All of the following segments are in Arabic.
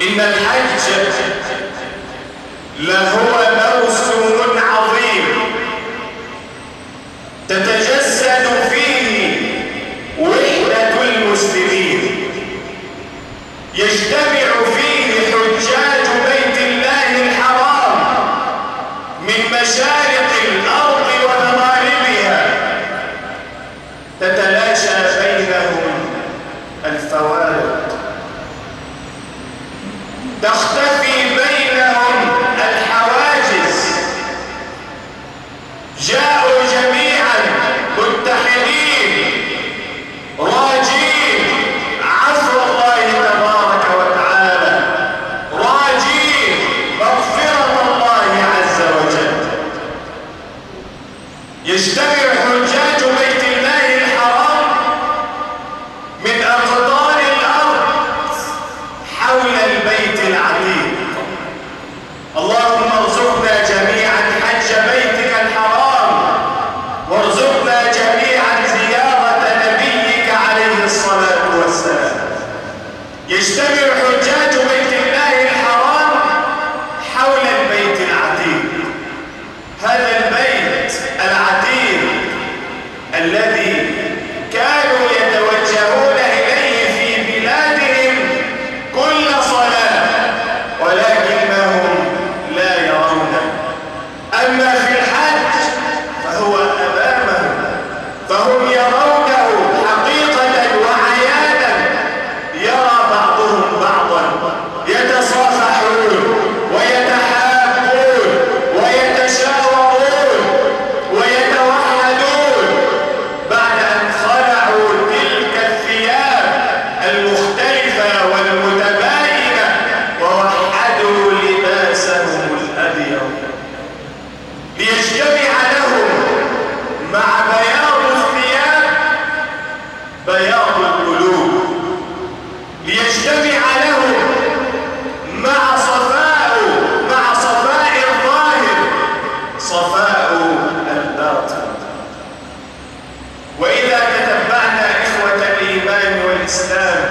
إن الحج لهو موسم عظيم تتجسد فيه وحدة المسلمين، يجتمع فيه حجاج بيت الله الحرام من مشارق الأرض ومغاربها، تتلاشى بينهم الفوارق، تختفي بينهم الحواجز، جاءوا جميعا متحدين راجين عفو الله تبارك وتعالى، راجين مغفرة الله عز وجل. يجتمع حجاج بيت الله الحرام من أقطار الأرض حول البيت العتيق. اللهم ارزقنا جميعا حج بيتك الحرام، وارزقنا جميعا زيارة نبيك عليه الصلاة والسلام. يجتمع حجاج بيت الله الحرام حول البيت العتيق، هذا البيت العتيق الذي كانوا يتوجهون إليه في بلادهم كل صلاة ولكنهم لا يرونه، أما في الحج فهو أمامهم، فهم يرونه حقيقة وعيانا، يرى بعضهم بعضا، يتصافحون ويتحابون ويتشاورون ويتوحدون بعد أن خلعوا تلك الثياب المختلفة والمتباينة ووحدوا لباسهم الأبيض، ليجتمع لهم مع بياض الثياب بياض القلوب، ليجتمع لهم مع صفاء الظاهر صفاء الباطن. وإذا تتبعنا إخوة الإيمان والإسلام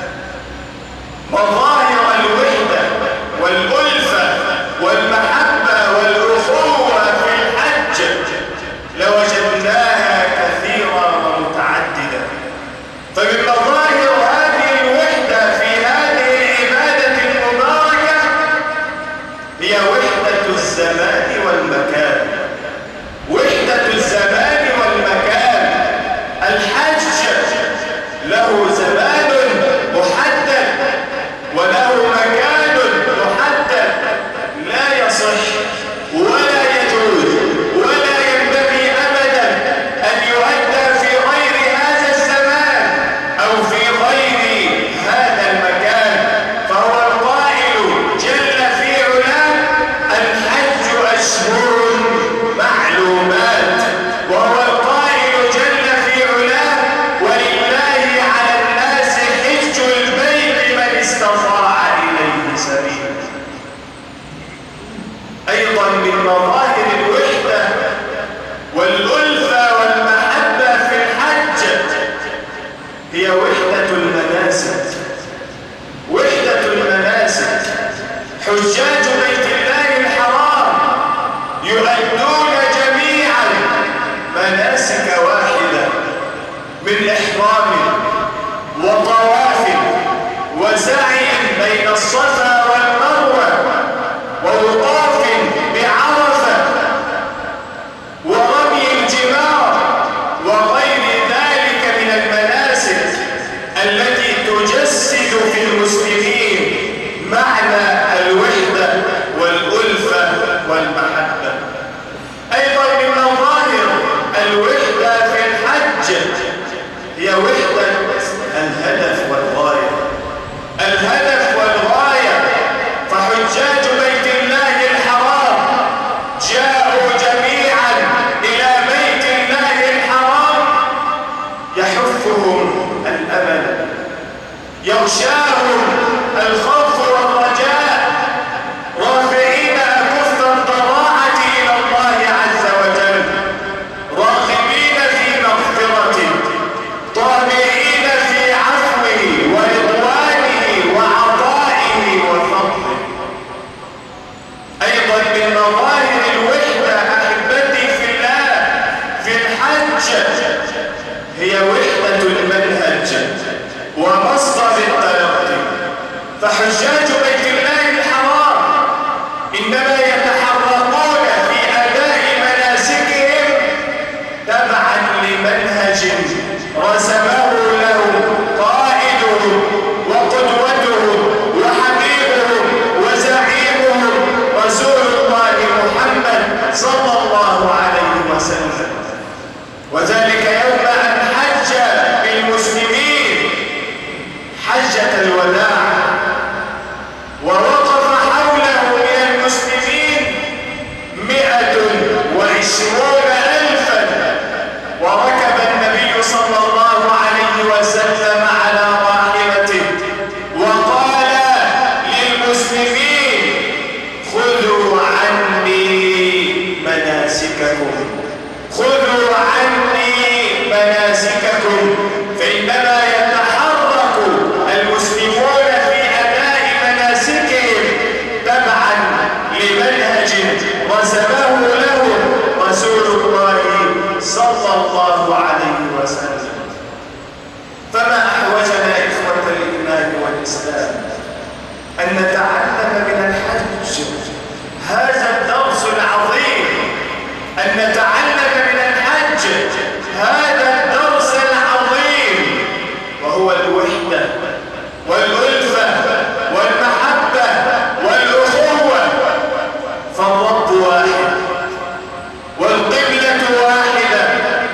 مظاهر الوحدة والألفة والمحبة والأخوة في الحج لوجدناها كثيرة ومتعددة. فمن مظاهر هذه الوحدة في هذه العبادة المباركة هي وحدة الزمان والمكان. وحدة الزمان والمكان، الحج له زمان محدد وله مكان محدد، لا يصح ولا يجوز ولا ينبغي أبدا أن يؤدى في غير هذا الزمان أو في غير هذا المكان. فهو القائل جل في علاه: الحج أشهر معلومات. وهو القائل جل في علاه: ولله على الناس حج البيت من استطاع إليه سبيلا. أيضا من مظاهر الوحدة والألفة والمحبة في الحج هي وحدة المناسك. وحدة المناسك، حجاج بيت الله الحرام يؤدون جميعا مناسك واحدة من إحرام وطواف وسعي بين الصفا والمروة ووقوف بعرفة ورمي الجمار وغير ذلك من المناسك التي تجسد في المسلمين معنى الوحدة والألفة والمحبة. أيضا من مظاهر الوحدة في الحج هي وحدة الهدف والغاية. الهدف والغاية، فحجاج بيت الله الحرام جاءوا جميعا إلى بيت الله الحرام يحفهم الأمل، يغشاهم الخوف والرجاء، رافعين أكف الضراعة إلى الله عز وجل، راغبين في مغفرته، طامعين في عفوه ورضوانه وعطائه وفضله. ومصدر التلقي. فحجاج بيت الله الحرام إنما يتحركون في أداء مناسكهم تبعا لمنهج رسمه لهم قائدهم وقدوتهم وحبيبهم وزعيمهم رسول الله محمد صلى الله عليه وسلم. وذلك يوم أن حج بالمسلمين حجة الوداع، ووقف حوله من المسلمين 120,000، وركب النبي صلى الله عليه وسلم على راحلته وقال للمسلمين: خذوا عني مناسككم، خذوا عني مناسككم. فإنما يتحرك المسلمون في أداء مناسكهم تبعا لمنهج رسمه لهم رسول الله صلى الله عليه وسلم. فما أحوجنا إخوة الإيمان والإسلام أن نتعلم من الحج هذا الدرس العظيم، أن نتعلم من الحج هذا الدرس العظيم، وهو الوحدة والألفة والمحبة والأخوة. فالرب واحد، والقبلة واحدة،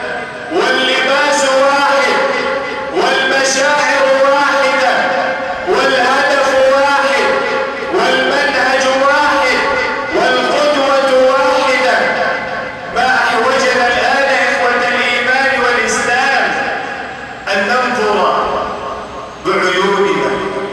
واللباس واحد، والمشاعر واحدة، والهدف واحد، والمنهج واحد، والقدوة واحدة. ما أحوجنا الآن إخوة الإيمان والإسلام أن ننظر بعيوننا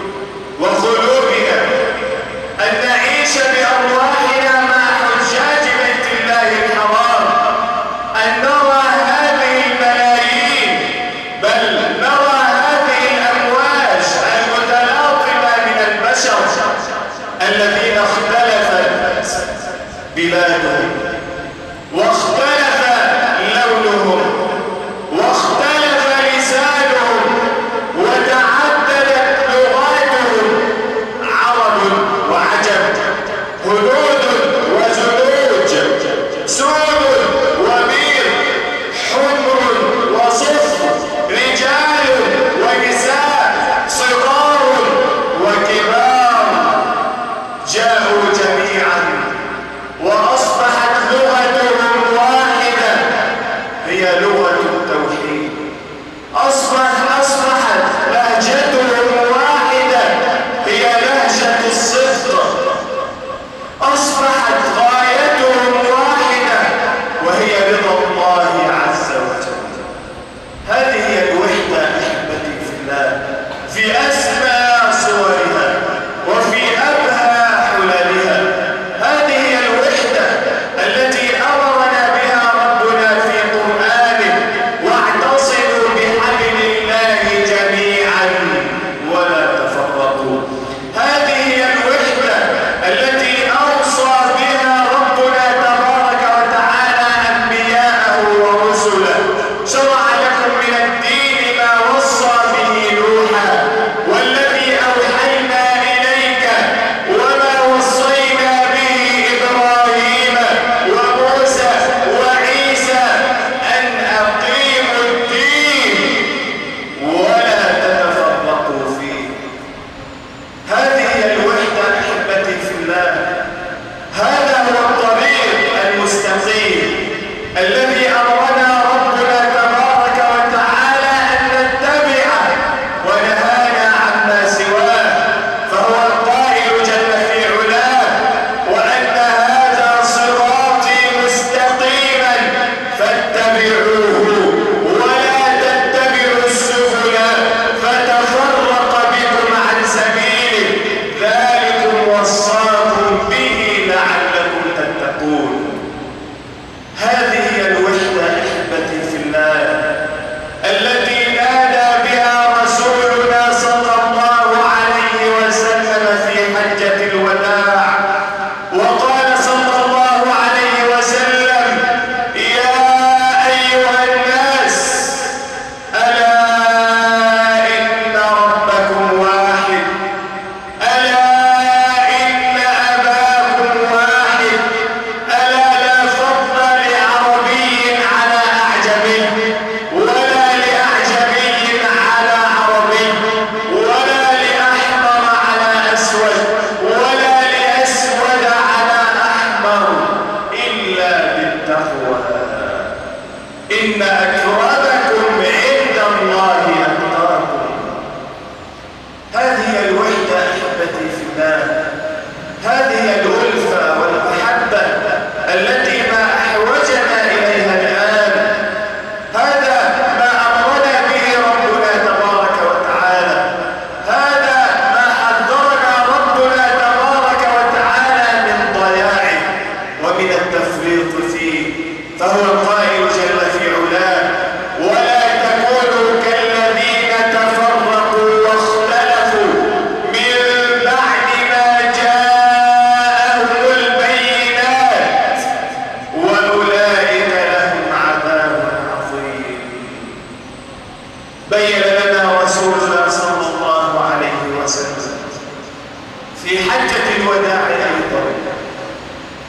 وقلوبنا، أن نعيش بأرواحنا مع حجاج بيت الله الحرام، أن نرى هذه الملايين، بل نرى هذه الأمواج المتلاطمة من البشر الذين اختلفت بلادهم، واختلف لونهم، واختلف لسانهم، وتعددت لغاتهم، عرب وعجم، هنود وزلوج، سود وبيض، حمر وصفر، رجال ونساء، صغار وكبار، جاءوا جميعا وأصبحت لغتهم واحدة، هي لغة التوحيد. أصبحت لهجتهم واحدة، هي لهجة الصدق. أصبحت غايتهم واحدة، وهي رضا الله عز وجل. هذه هي الوحدة أحبتي في الله، في أسمى صورها وفي أبهى حللها. هذه هي الوحدة التي أمرنا بها ربنا في قرآنه: واعتصموا بحبل الله جميعا ولا تفرقوا. هذه هي الوحدة التي أوصى بها ربنا تبارك وتعالى أنبياءه ورسله. شرع لكم من الدين ما وصى به نوحا والذي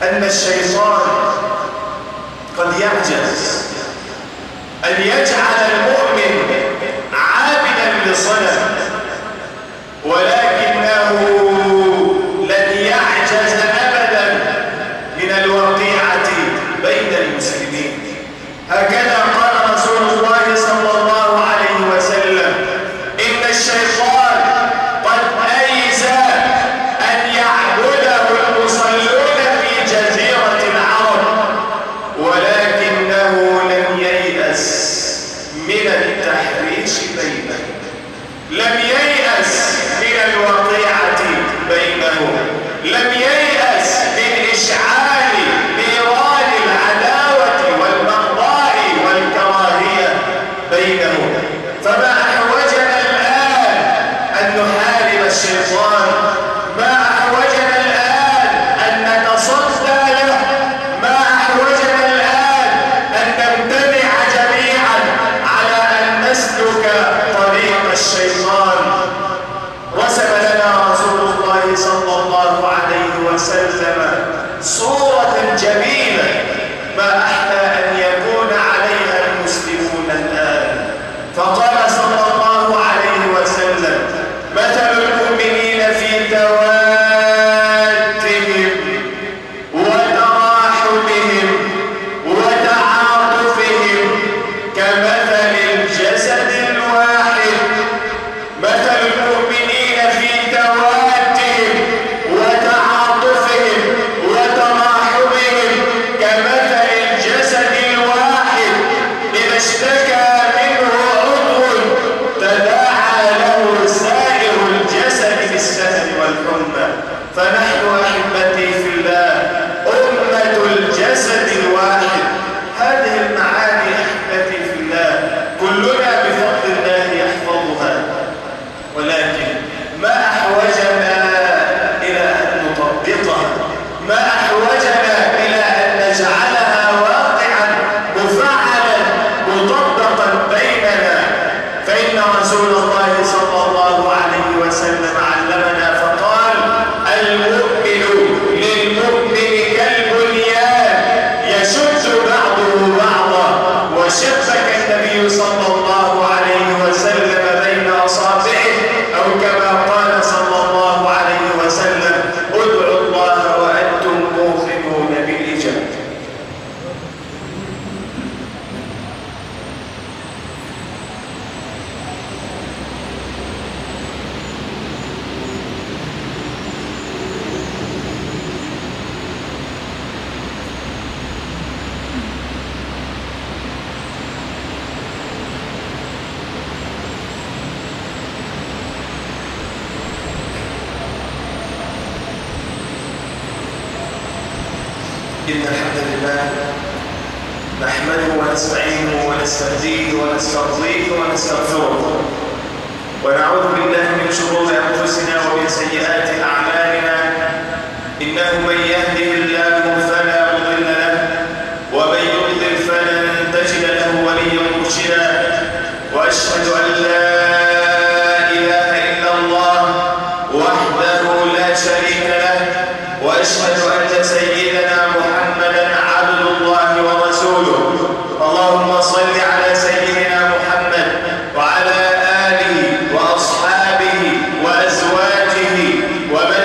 أن الشيطان قد يعجز أن يجعل المؤمن عابدا لصنم، ولكنه لن يعجز أبدا من الوقيعة بين المسلمين. هكذا قال رسول الله صلى الله عليه وسلم: إن الشيطان قد أيس أن يعبده المصلون في جزيرة العرب، ولكنه لم ييأس من التحريش بينهم، لم ييأس من الوقيعة بينهم، لم ييأس من إشعال نيران العداوة والبغضاء والكراهية بينهم. فما أحوجنا الآن أن نحارب الشيطان، ما أحوجنا الآن أن نتصدى له، ما أحوجنا الآن أن نمتنع جميعا على أن نسلك طريق الشيطان. رسم لنا رسول الله صلى الله عليه وسلم صورة جميلة ما أحلى أن يكون عليها المسلمون الآن، فقال صلى الله عليه وسلم: مثل المؤمنين في توادهم وتراحمهم وتعاطفهم كمثل الجسد الواحد. مثل المؤمنين في توادهم وتعاطفهم وتراحمهم كمثل الجسد الواحد، إذا اشتكى منه عضو تداعى له سائر الجسد بالسهر والحمى. فنحن أحبتي في الله أمة الجسد الواحد. هذه المعاني أحبتي في الله كلنا بفضل الله يحفظها، ولكن ما أحوجنا إلى أن نطبقها، ما أحوجنا إلى أن نجعلها واقعا مفعلا مطبقا بيننا. فإن رسول الله صلى الله عليه وسلم علمنا فقال: المؤمن للمؤمن كالبنيان يشد بعضه بعضا. وشبك النبي صلى الله عليه وسلم بين أصابعه، أو كما قال صلى الله عليه وسلم: ادعوا الله وأنتم موقنون بالإجابة. إن الحمد لله نحمده ونستعينه ونستهديه ونسترضيه ونستغفره، ونعوذ بالله من شرور أنفسنا ومن سيئات أعمالنا. إنه من يهده الله فلا مضل له، ومن يضلل فلن تجد له وليا مرشدا. وأشهد أن لا إله إلا الله وحده لا شريك له، وأشهد أن سيدنا محمدا عبد الله ورسوله. اللهم صل على سيدنا محمد وعلى آله وأصحابه وأزواجه ومن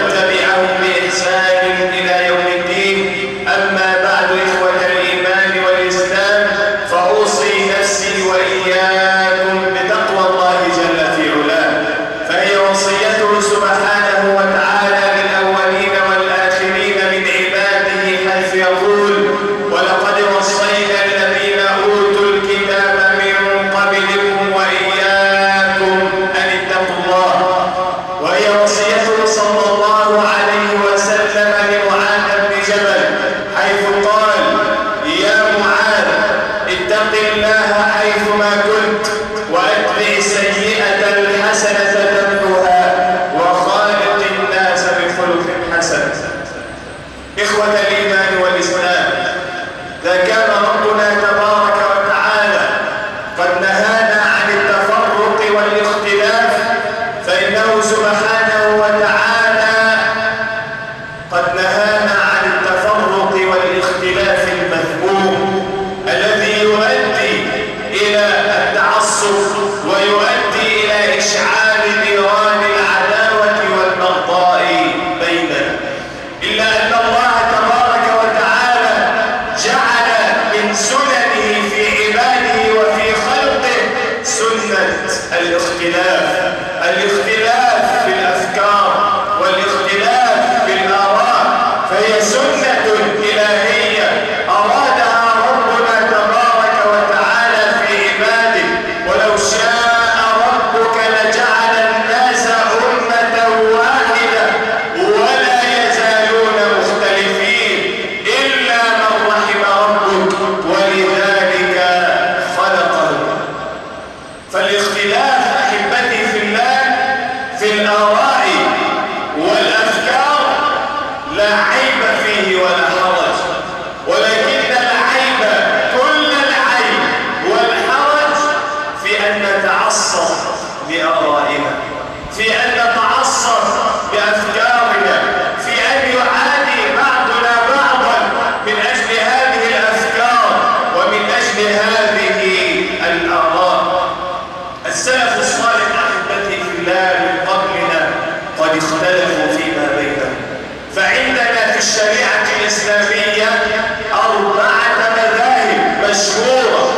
في الآراء والأفكار لا عيب فيه ولا حرج، ولكن العيب كل العيب والحرج في أن نتعصب بآرائنا، في أن نتعصب بأفكارنا، في أن يعادي بعضنا بعضا من أجل هذه الأفكار ومن أجل هذه الآراء. السلف الصالح أحبتي في الله من قبلنا قد اختلفوا فيما بينهم، فعندنا في الشريعة الإسلامية 4 مذاهب مشهورة.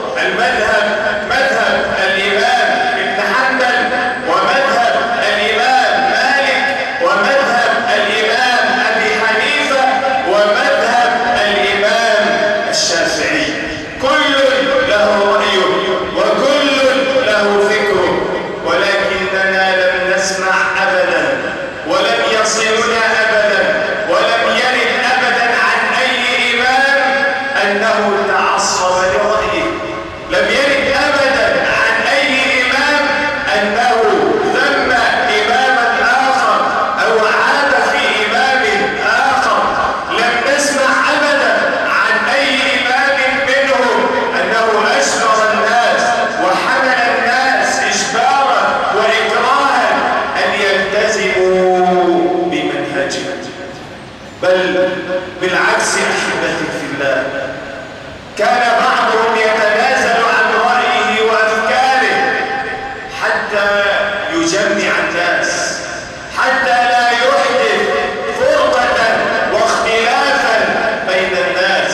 مذهب الإمام ابن حنبل، ومذهب الإمام مالك، ومذهب الإمام أبي حنيفة، ومذهب الإمام الشافعي. كل له رأيه وكل له فكره، ولكننا لم نسمع أبدا ولم يصلنا أبدا ولم يرد أبدا عن أي إمام أنه تعصب لرأيه. لم يرد أبدا عن أي إمام أنه ذم إماما آخر أو عاب في إمام آخر. لم نسمع أبدا عن أي إمام منهم أنه أجبر الناس وحمل الناس إجبارا وإكراها أن يلتزموا بمنهجه، بل بالعكس أحبتي في الله، كان بعضهم يتنازل عن رأيه وأفكاره حتى يجمع الناس، حتى لا يحدث فرقة واختلافا بين الناس.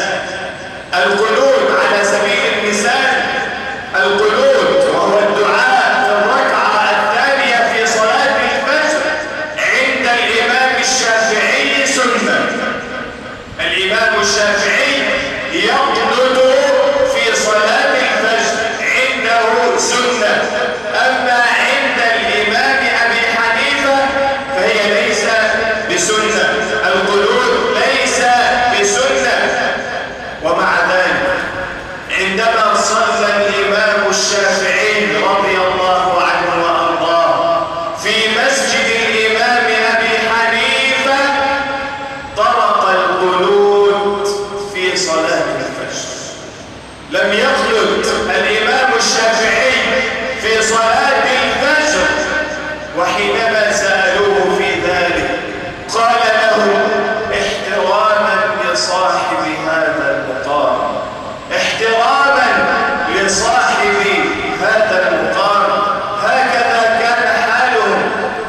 القنوت على سبيل المثال، القنوت وهو الدعاء في الركعة الثانية في صلاة الفجر عند الإمام الشافعي سنة. الإمام الشافعي يقنط في صلاة الفجر عنده سنة، أما عند الإمام أبي حنيفة فهي ليس بسنة، القنوت ليس بسنة. ومع ذلك عندما صلى الإمام الشافعي رضي الله عنه وأرضاه في مسجد الإمام أبي حنيفة طرق القنوت في صلاة الفجر. لم يقنط الإمام الشافعي في صلاة الفجر، وحينما سألوه في ذلك قال لهم احتراما لصاحب هذا المقام، احتراما لصاحب هذا المقام. هكذا كان حالهم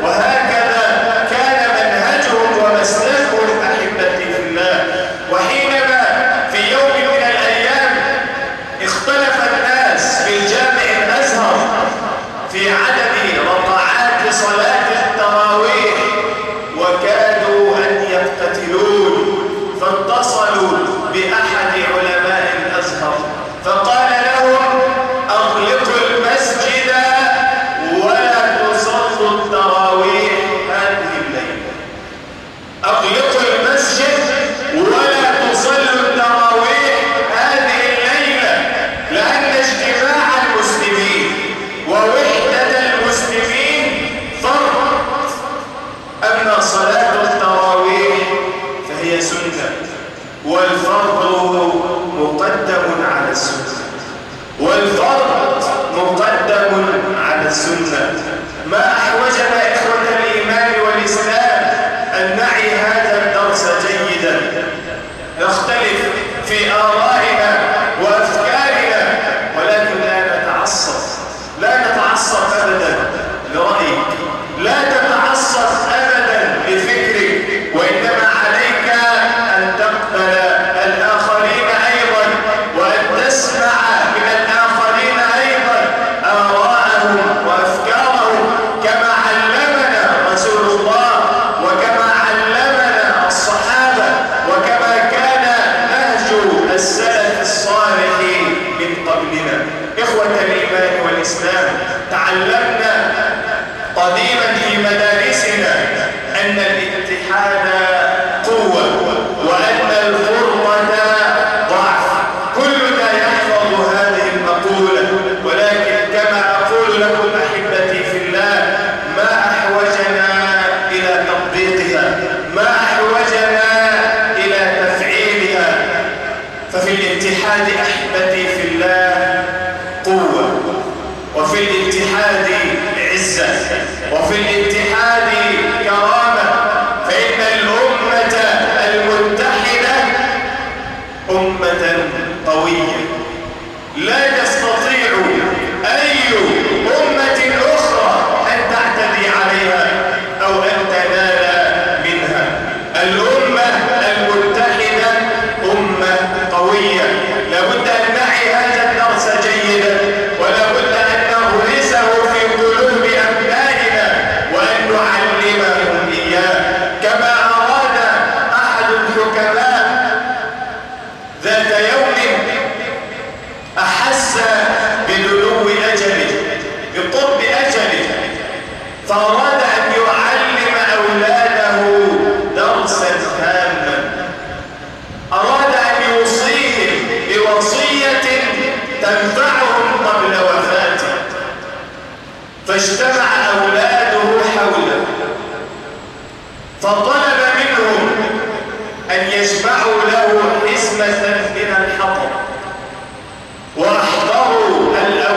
وهكذا كان منهجهم ومسلكهم أحبتي في الله. وحينما في يوم من الأيام اختلف الناس في الجامع الأزهر في عدد ركعات صلاة التراويح وكادوا أن يقتتلون، فاتصلوا بأحد علماء الأزهر فقال لهم أغلقوا المسجد ولا تصلوا التراويح هذه الليلة. أغلقوا المسجد ولا تصلوا التراويح هذه الليلة، لأن اجتماع المسلمين ووحدة المسلمين فرض، أما صلاة التراويح فهي سنة، والفرض مقدم على السنة، والفرض مقدم على السنة. ما أحوجنا إخوة الإيمان والإسلام أن نعي هذا الدرس جيدا، نختلف في آرائنا وأفكارنا، ولكن لا نتعصب، لا نتعصب أبدا لرأيك، لا تتعصب أبدا لفكرك، وإنما عليك أن تقبل الآخرين أيضا وأن تسمع من الآخرين أيضا آراءهم وأفكارهم، كما علمنا رسول الله وكما علمنا الصحابة وكما كان نهج السلف الصالح من قبلنا. إخوة الإيمان والإسلام، تعلمنا قديما في مدارسنا أن الاتحاد قوة وأن الفرقة ضعف. كلنا يحفظ هذه المقولة، ولكن كما أقول لكم أحبتي في الله، ما أحوج الاتحاد أحبتي في الله قوة، وفي الاتحاد عزة، وفي الاتحاد كرامة. فإن الأمة المتحدة أمة قوية لا تستطيع أي أمة أخرى أن تعتدي عليها أو أن تنال منها. الأمة المتحدة أمة قوية. لابد أن نعي هذا الدرس جيدا، ولابد أن نغرسه في قلوب أبنائنا وأن نعلمهم إياه. كما أراد أحد الحكماء ذات يوم أحس بدنو أجله، بقرب أجله، فأراد أن يعلم أولاده درسا هاما. أراد أن يوصيهم بوصية تنفعهم قبل وفاته، فاجتمع أولاده حوله، فطلب منهم أن يجمعوا له حزمة من الحطب، وأحضر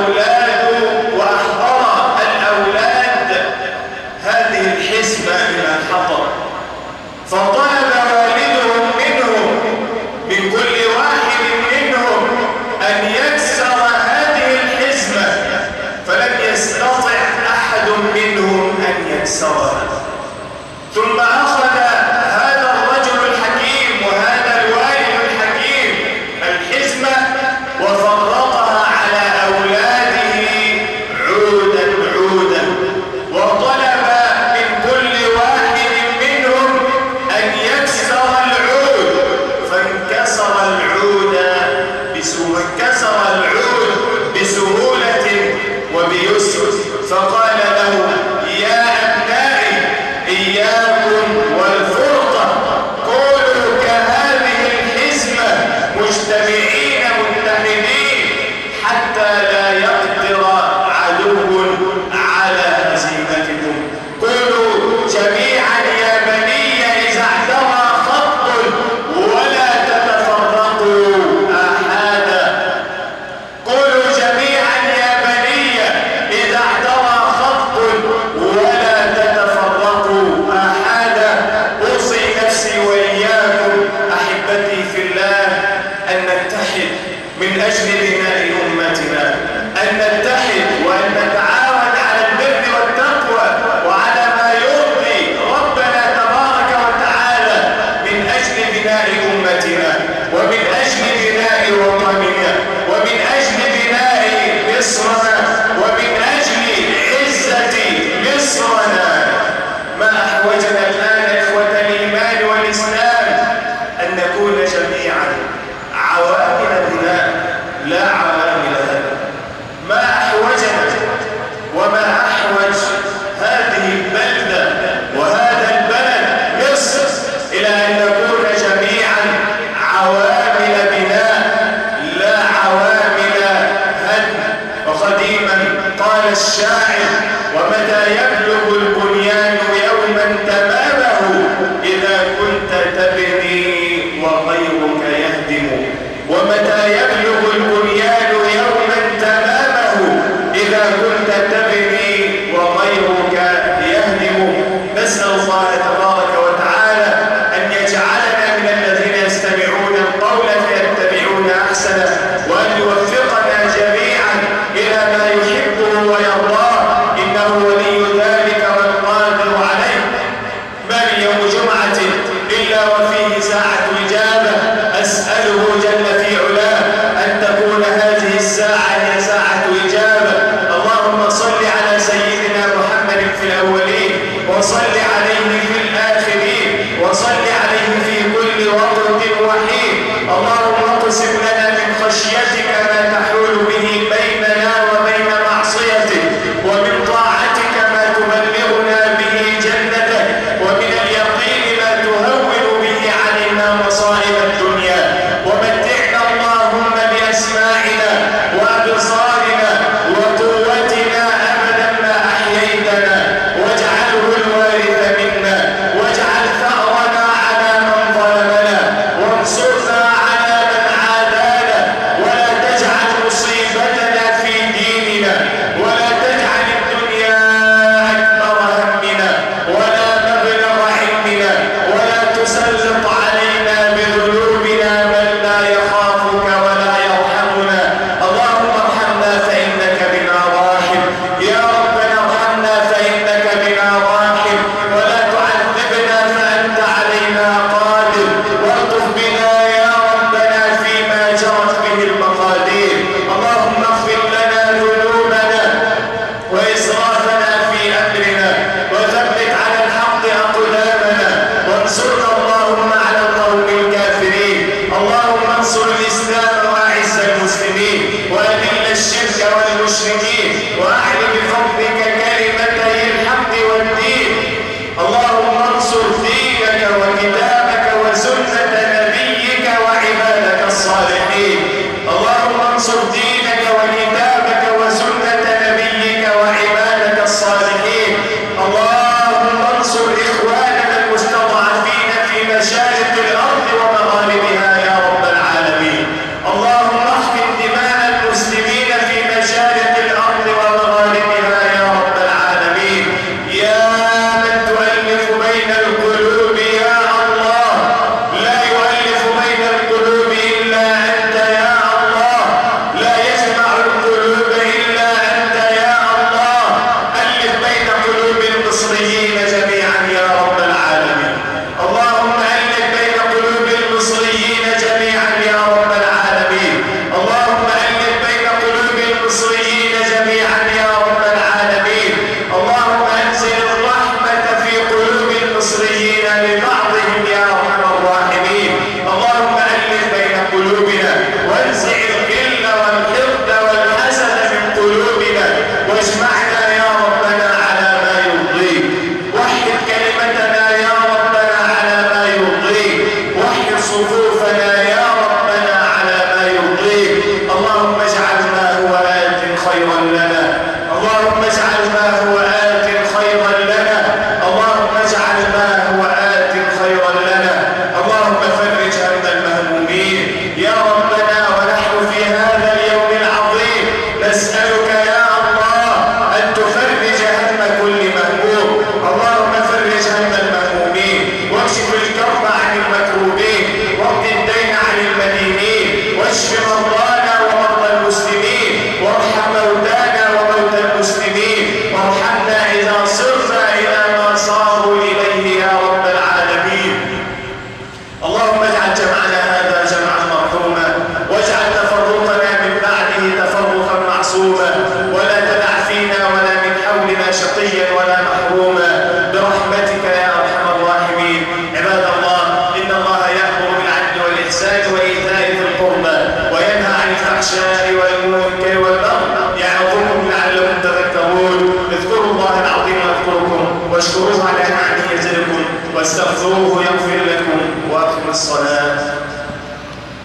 الأولاد هذه الحزمة من الحطب. فطلب والدهم منهم، من كل واحد منهم، أن يكسر هذه الحزمة، فلم يستطع أحد منهم أن يكسرها. ثم أخذ هذا الرجل الحكيم وهذا الوالد الحكيم الحزمة وفرقها على أولاده عودا عودا، وطلب من كل واحد منهم أن يكسر العود، فانكسر العود بسهولة وبيسر. فقال له: يا أبنائي، إياكم والفرقة، كونوا كهذه الحزمة مجتمعين متحدين حتى لا يقدر عدو على هزيمتكم. كونوا جميعا يا بني إذا اعترى خط ولا تتفرقوا أحدا. كونوا جميعا يا بني إذا اعترى خط ولا تتفرقوا أحدا. أوصي نفسي وإياكم أحبتي في الله أن نتحد من أجل بناء أمتنا، أن نتحد وأن نتعاون على البر والتقوى وعلى ما يرضي ربنا تبارك وتعالى من أجل بناء أمتنا، ومن أجل بناء وطننا، ومن أجل بناء مصرنا، ومن أجل عزة مصرنا. ما أحوجنا الآن إخوة الإيمان والإسلام أن نكون جميعا عوامل بناء لا عوامل هدم. ما أحوجنا وما أحوج هذه البلدة وهذا البلد مصر إلى أن نكون جميعا عوامل بناء لا عوامل هدم. وقديما قال الشاعر: ومتى يبلغ البنيان يوما تمامه إذا كنت تبني وغيرك يهدم. ومتى يبلغ البنيان يوما تمامه إذا كنت تبني وغيرك يهدم. نسأل الله تبارك وتعالى أن يجعلنا من الذين يستمعون القول فيتبعون أحسنه، وأن يوفقنا جميعا إلى ما يحبه ويرضاه، إنه ولي ذلك والقادر عليه. ما من يوم جمعة إلا وفيه ساعة إجابة. أسأله جل في علاه أن تكون هذه الساعة هي ساعة إجابة. اللهم صل على سيدنا محمد في الأولين، وصل